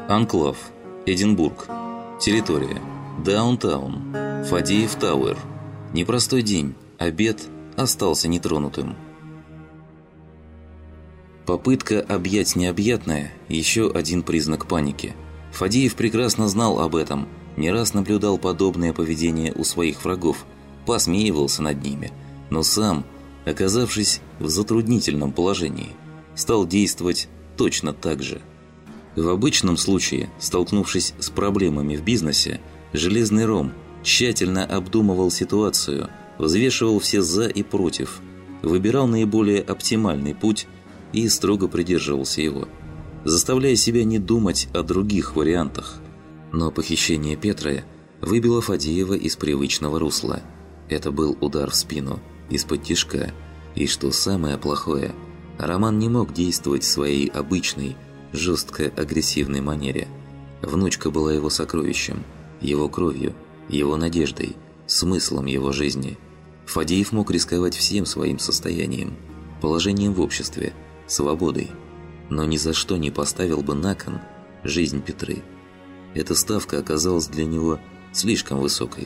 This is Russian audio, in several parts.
Анклав. Эдинбург. Территория. Даунтаун. Фадеев Тауэр. Непростой день. Обед остался нетронутым. Попытка объять необъятное – еще один признак паники. Фадеев прекрасно знал об этом, не раз наблюдал подобное поведение у своих врагов, посмеивался над ними, но сам, оказавшись в затруднительном положении, стал действовать точно так же. В обычном случае, столкнувшись с проблемами в бизнесе, Железный Ром тщательно обдумывал ситуацию, взвешивал все «за» и «против», выбирал наиболее оптимальный путь и строго придерживался его, заставляя себя не думать о других вариантах. Но похищение Петра выбило Фадеева из привычного русла. Это был удар в спину, из-под тишка, и, что самое плохое, Роман не мог действовать в своей обычной, жестко агрессивной манере. Внучка была его сокровищем, его кровью, его надеждой, смыслом его жизни. Фадеев мог рисковать всем своим состоянием, положением в обществе, свободой, но ни за что не поставил бы на кон жизнь Петры. Эта ставка оказалась для него слишком высокой.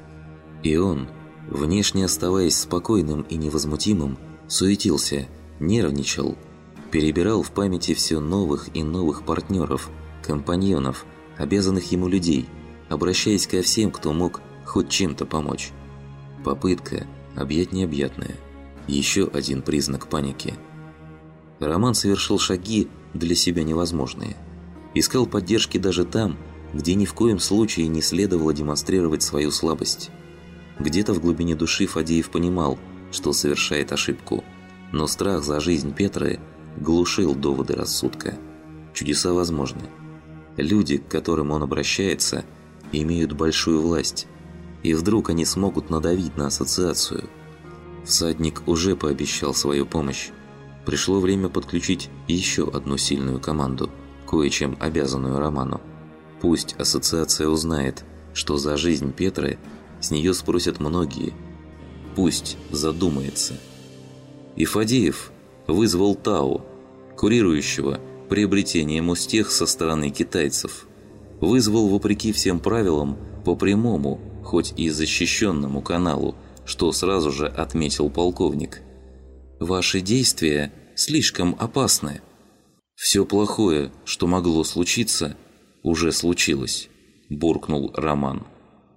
И он, внешне оставаясь спокойным и невозмутимым, суетился, нервничал, перебирал в памяти все новых и новых партнеров, компаньонов, обязанных ему людей, обращаясь ко всем, кто мог хоть чем-то помочь. Попытка объять необъятное – еще один признак паники. Роман совершил шаги для себя невозможные. Искал поддержки даже там, где ни в коем случае не следовало демонстрировать свою слабость. Где-то в глубине души Фадеев понимал, что совершает ошибку, но страх за жизнь Петры глушил доводы рассудка. Чудеса возможны. Люди, к которым он обращается, имеют большую власть, и вдруг они смогут надавить на ассоциацию. Всадник уже пообещал свою помощь. Пришло время подключить еще одну сильную команду, кое-чем обязанную Роману. Пусть ассоциация узнает, что за жизнь Петры с нее спросят многие. Пусть задумается. И Фадеев вызвал Тау, курирующего приобретение мустех со стороны китайцев. Вызвал вопреки всем правилам по прямому, хоть и защищенному каналу, что сразу же отметил полковник. «Ваши действия слишком опасны. Все плохое, что могло случиться, уже случилось», – буркнул Роман.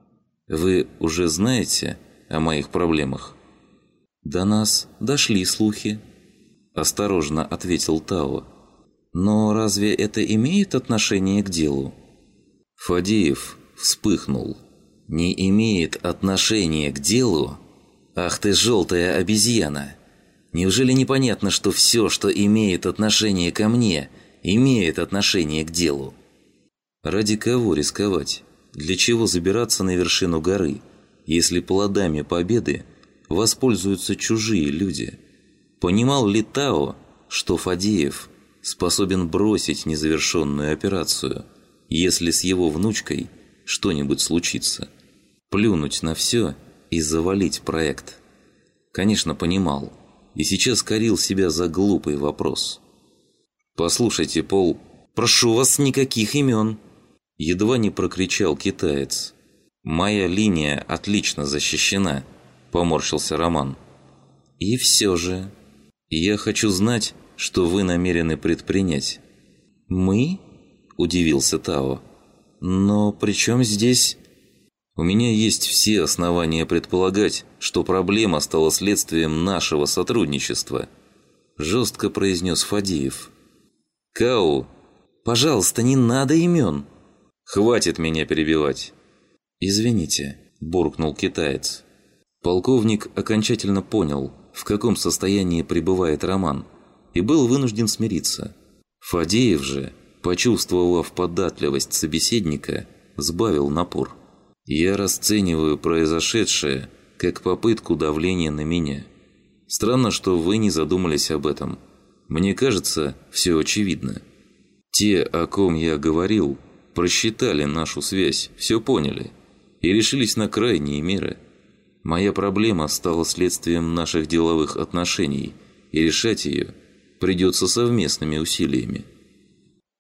«Вы уже знаете о моих проблемах?» «До нас дошли слухи», – осторожно ответил Тао. «Но разве это имеет отношение к делу?» Фадеев вспыхнул. «Не имеет отношения к делу? Ах ты желтая обезьяна! Неужели непонятно, что все, что имеет отношение ко мне, имеет отношение к делу?» Ради кого рисковать? Для чего забираться на вершину горы, если плодами победы воспользуются чужие люди? Понимал ли Тао, что Фадеев способен бросить незавершенную операцию, если с его внучкой что-нибудь случится? Плюнуть на все и завалить проект? Конечно, понимал. И сейчас корил себя за глупый вопрос. «Послушайте, Пол, прошу вас, никаких имен!» Едва не прокричал китаец. «Моя линия отлично защищена», – поморщился Роман. «И все же, я хочу знать, что вы намерены предпринять». «Мы?» – удивился Тао. «Но при чем здесь...» «У меня есть все основания предполагать, что проблема стала следствием нашего сотрудничества», – жестко произнес Фадеев. «Кау, пожалуйста, не надо имен». «Хватит меня перебивать». «Извините», – буркнул китаец. Полковник окончательно понял, в каком состоянии пребывает Роман, и был вынужден смириться. Фадеев же, почувствовав податливость собеседника, сбавил напор. «Я расцениваю произошедшее как попытку давления на меня. Странно, что вы не задумались об этом. Мне кажется, все очевидно. Те, о ком я говорил, просчитали нашу связь, все поняли и решились на крайние меры. Моя проблема стала следствием наших деловых отношений, и решать ее придется совместными усилиями».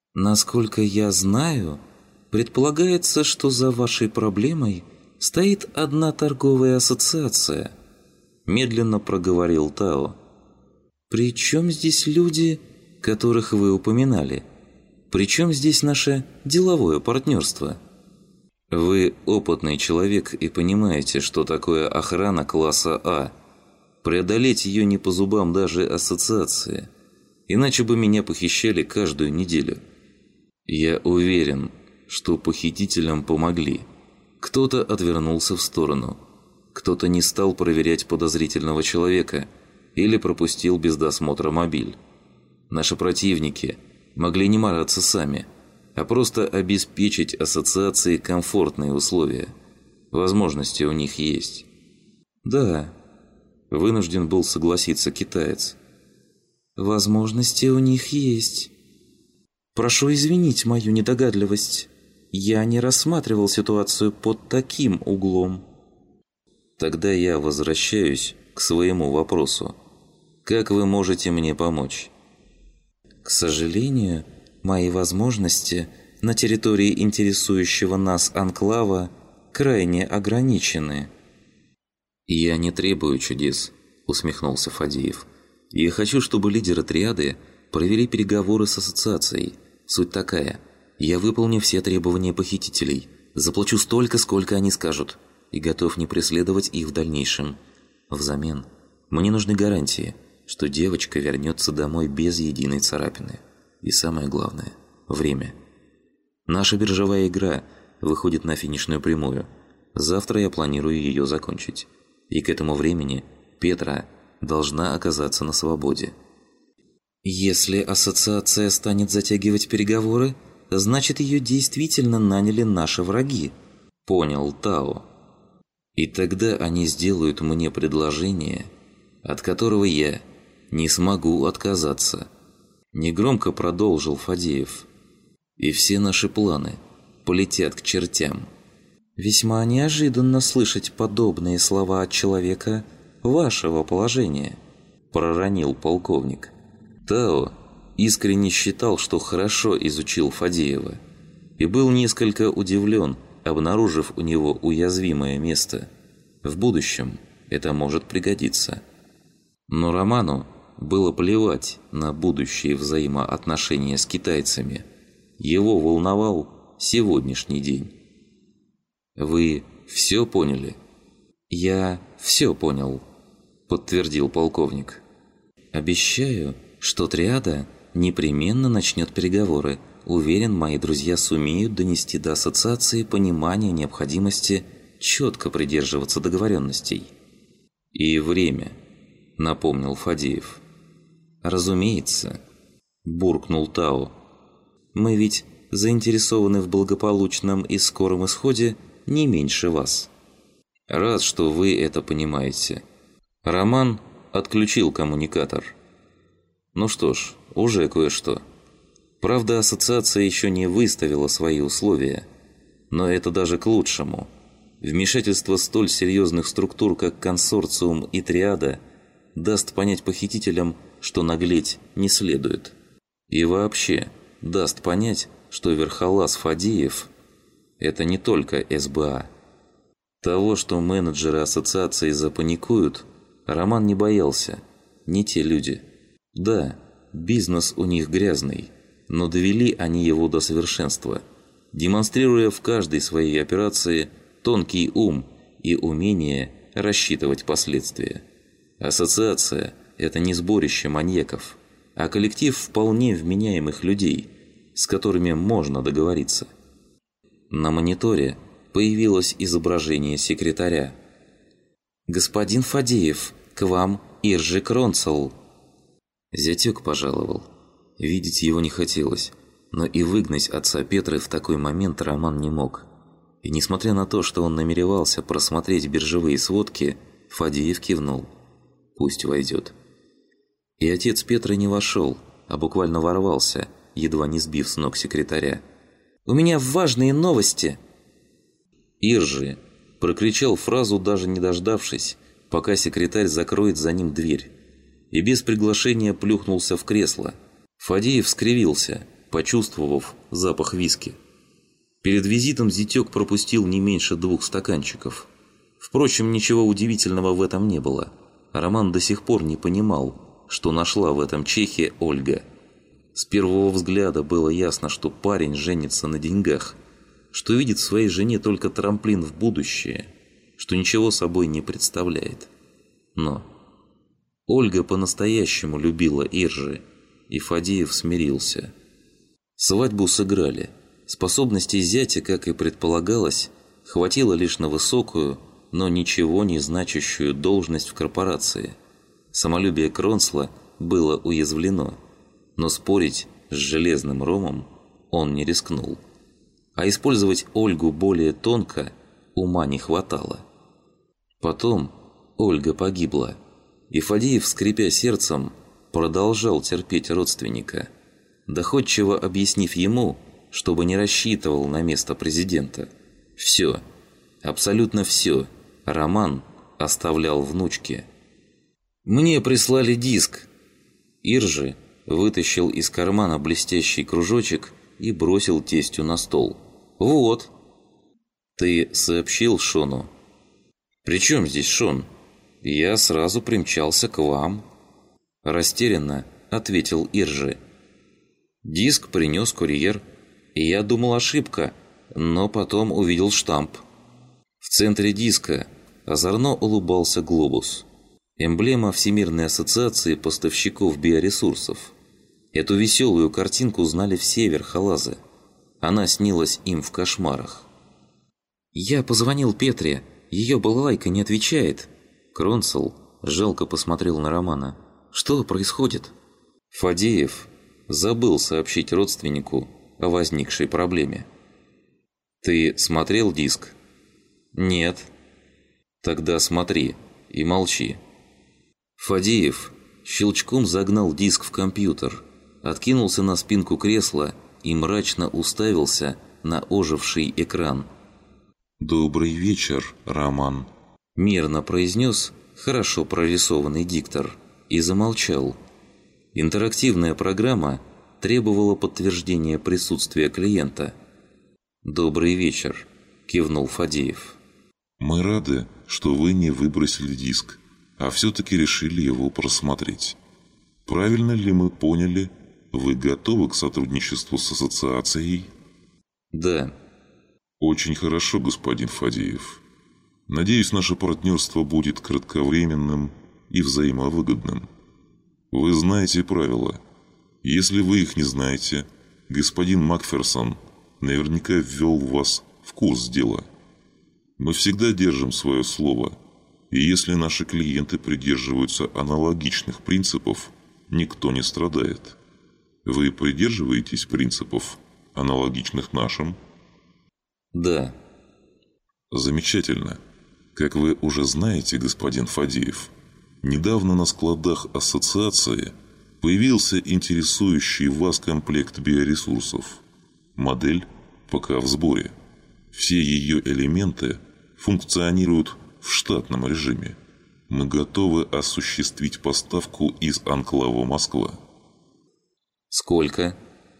Насколько я знаю, предполагается, что за вашей проблемой стоит одна торговая ассоциация, медленно проговорил Тао. Причем здесь люди, которых вы упоминали? Причем здесь наше деловое партнерство? Вы опытный человек и понимаете, что такое охрана класса А. Преодолеть ее не по зубам даже ассоциации. Иначе бы меня похищали каждую неделю. Я уверен, что похитителям помогли. Кто-то отвернулся в сторону. Кто-то не стал проверять подозрительного человека или пропустил без досмотра мобиль. Наши противники могли не мараться сами, а просто обеспечить ассоциации комфортные условия. Возможности у них есть. Да, вынужден был согласиться китаец. Возможности у них есть. Прошу извинить мою недогадливость. Я не рассматривал ситуацию под таким углом. Тогда я возвращаюсь к своему вопросу. Как вы можете мне помочь? К сожалению, мои возможности на территории интересующего нас анклава крайне ограничены. «Я не требую чудес», – усмехнулся Фадеев. «Я хочу, чтобы лидеры триады провели переговоры с ассоциацией. Суть такая. Я выполню все требования похитителей, заплачу столько, сколько они скажут, и готов не преследовать их в дальнейшем. Взамен мне нужны гарантии, что девочка вернется домой без единой царапины. И самое главное – время. Наша биржевая игра выходит на финишную прямую. Завтра я планирую ее закончить. И к этому времени Петра должна оказаться на свободе. Если ассоциация станет затягивать переговоры, значит ее действительно наняли наши враги. Понял Тао. И тогда они сделают мне предложение, от которого я не смогу отказаться. Негромко продолжил Фадеев. И все наши планы полетят к чертям. Весьма неожиданно слышать подобные слова от человека вашего положения, проронил полковник. Тао искренне считал, что хорошо изучил Фадеева, и был несколько удивлен, обнаружив у него уязвимое место. В будущем это может пригодиться. Но Роману было плевать на будущие взаимоотношения с китайцами. Его волновал сегодняшний день. «Вы все поняли?» «Я все понял», – подтвердил полковник. «Обещаю, что триада непременно начнет переговоры. Уверен, мои друзья сумеют донести до ассоциации понимание необходимости четко придерживаться договоренностей». «И время», – напомнил Фадеев. «Разумеется», – буркнул Тао. «Мы ведь заинтересованы в благополучном и скором исходе не меньше вас». «Рад, что вы это понимаете». Роман отключил коммуникатор. Ну что ж, уже кое-что. Правда, ассоциация еще не выставила свои условия. Но это даже к лучшему. Вмешательство столь серьезных структур, как консорциум и триада, даст понять похитителям, что наглеть не следует. И вообще, даст понять, что Верхолаз Фадеев – это не только СБА. Того, что менеджеры ассоциации запаникуют, Роман не боялся. Не те люди. Да, бизнес у них грязный, но довели они его до совершенства, демонстрируя в каждой своей операции тонкий ум и умение рассчитывать последствия. Ассоциация – это не сборище маньяков, а коллектив вполне вменяемых людей, с которыми можно договориться. На мониторе появилось изображение секретаря. «Господин Фадеев, к вам Иржи Кронцел». Зятёк пожаловал. Видеть его не хотелось, но и выгнать отца Петры в такой момент Роман не мог. И несмотря на то, что он намеревался просмотреть биржевые сводки, Фадеев кивнул. Пусть войдет. И отец Петры не вошел, а буквально ворвался, едва не сбив с ног секретаря. «У меня важные новости!» «Иржи!» – прокричал фразу, даже не дождавшись, пока секретарь закроет за ним дверь. И без приглашения плюхнулся в кресло. Фадеев скривился. почувствовав запах виски. Перед визитом зятёк пропустил не меньше 2 стаканчиков. Впрочем, ничего удивительного в этом не было. Роман до сих пор не понимал, что нашла в этом чехе Ольга. С первого взгляда было ясно, что парень женится на деньгах, что видит в своей жене только трамплин в будущее, что ничего собой не представляет. Но Ольга по-настоящему любила Иржи, и Фадеев смирился. Свадьбу сыграли. Способностей зятя, как и предполагалось, хватило лишь на высокую, но ничего не значащую должность в корпорации. Самолюбие Кронсла было уязвлено, но спорить с Железным Ромом он не рискнул. А использовать Ольгу более тонко ума не хватало. Потом Ольга погибла, и Фадеев, скрипя сердцем, продолжал терпеть родственника, доходчиво объяснив ему, чтобы не рассчитывал на место президента. Все, абсолютно все, Роман оставлял внучке. «Мне прислали диск». Иржи вытащил из кармана блестящий кружочек и бросил тестю на стол. «Вот». «Ты сообщил Шону?» «При чем здесь Шон? Я сразу примчался к вам». Растерянно ответил Иржи. «Диск принес курьер, и я думал ошибка, но потом увидел штамп». В центре диска озорно улыбался глобус. Эмблема Всемирной ассоциации поставщиков биоресурсов. Эту веселую картинку знали все верхолазы. Она снилась им в кошмарах. «Я позвонил Петре, ее балалайка не отвечает». Кронсл жалко посмотрел на Романа. «Что происходит?» Фадеев забыл сообщить родственнику о возникшей проблеме. «Ты смотрел диск?» «Нет». «Тогда смотри и молчи». Фадеев щелчком загнал диск в компьютер, откинулся на спинку кресла и мрачно уставился на оживший экран. «Добрый вечер, Роман», – мирно произнес хорошо прорисованный диктор и замолчал. Интерактивная программа требовала подтверждения присутствия клиента. «Добрый вечер», – кивнул Фадеев. «Мы рады, что вы не выбросили диск, а все-таки решили его просмотреть. Правильно ли мы поняли, вы готовы к сотрудничеству с ассоциацией?» «Да». «Очень хорошо, господин Фадеев. Надеюсь, наше партнерство будет кратковременным и взаимовыгодным. Вы знаете правила. Если вы их не знаете, господин Макферсон наверняка ввел вас в курс дела. Мы всегда держим свое слово, и если наши клиенты придерживаются аналогичных принципов, никто не страдает. Вы придерживаетесь принципов, аналогичных нашим?» «Да». «Замечательно. Как вы уже знаете, господин Фадеев, недавно на складах ассоциации появился интересующий вас комплект биоресурсов. Модель пока в сборе. Все ее элементы функционируют в штатном режиме. Мы готовы осуществить поставку из анклава Москва». «Сколько?»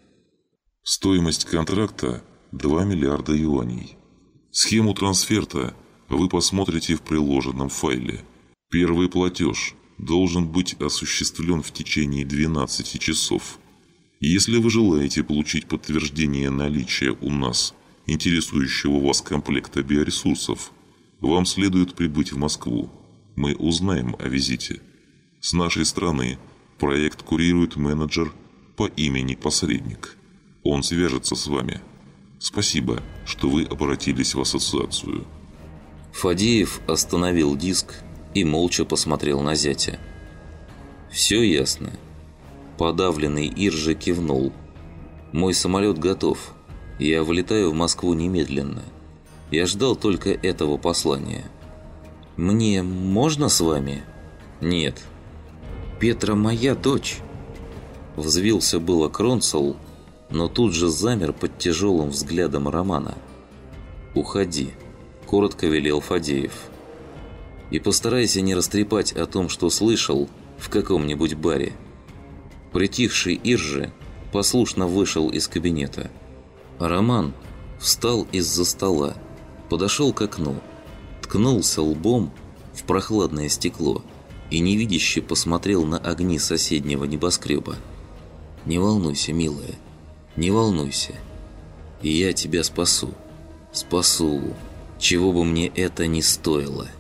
«Стоимость контракта – 2 миллиарда юаней. Схему трансферта вы посмотрите в приложенном файле. Первый платеж должен быть осуществлен в течение 12 часов. Если вы желаете получить подтверждение наличия у нас интересующего вас комплекта биоресурсов, вам следует прибыть в Москву. Мы узнаем о визите. С нашей стороны проект курирует менеджер по имени Посредник. Он свяжется с вами. Спасибо, что вы обратились в ассоциацию». Фадеев остановил диск и молча посмотрел на зятя. «Все ясно». Подавленный Иржи кивнул. «Мой самолет готов. Я вылетаю в Москву немедленно. Я ждал только этого послания». «Мне можно с вами?» «Нет». «Петра моя дочь». Взвился было Кронсл, но тут же замер под тяжелым взглядом Романа. «Уходи», – коротко велел Фадеев. «И постарайся не растрепать о том, что слышал в каком-нибудь баре». Притихший Иржи послушно вышел из кабинета. А Роман встал из-за стола, подошел к окну, ткнулся лбом в прохладное стекло и невидяще посмотрел на огни соседнего небоскреба. «Не волнуйся, милая, не волнуйся. И я тебя спасу. Спасу, чего бы мне это ни стоило».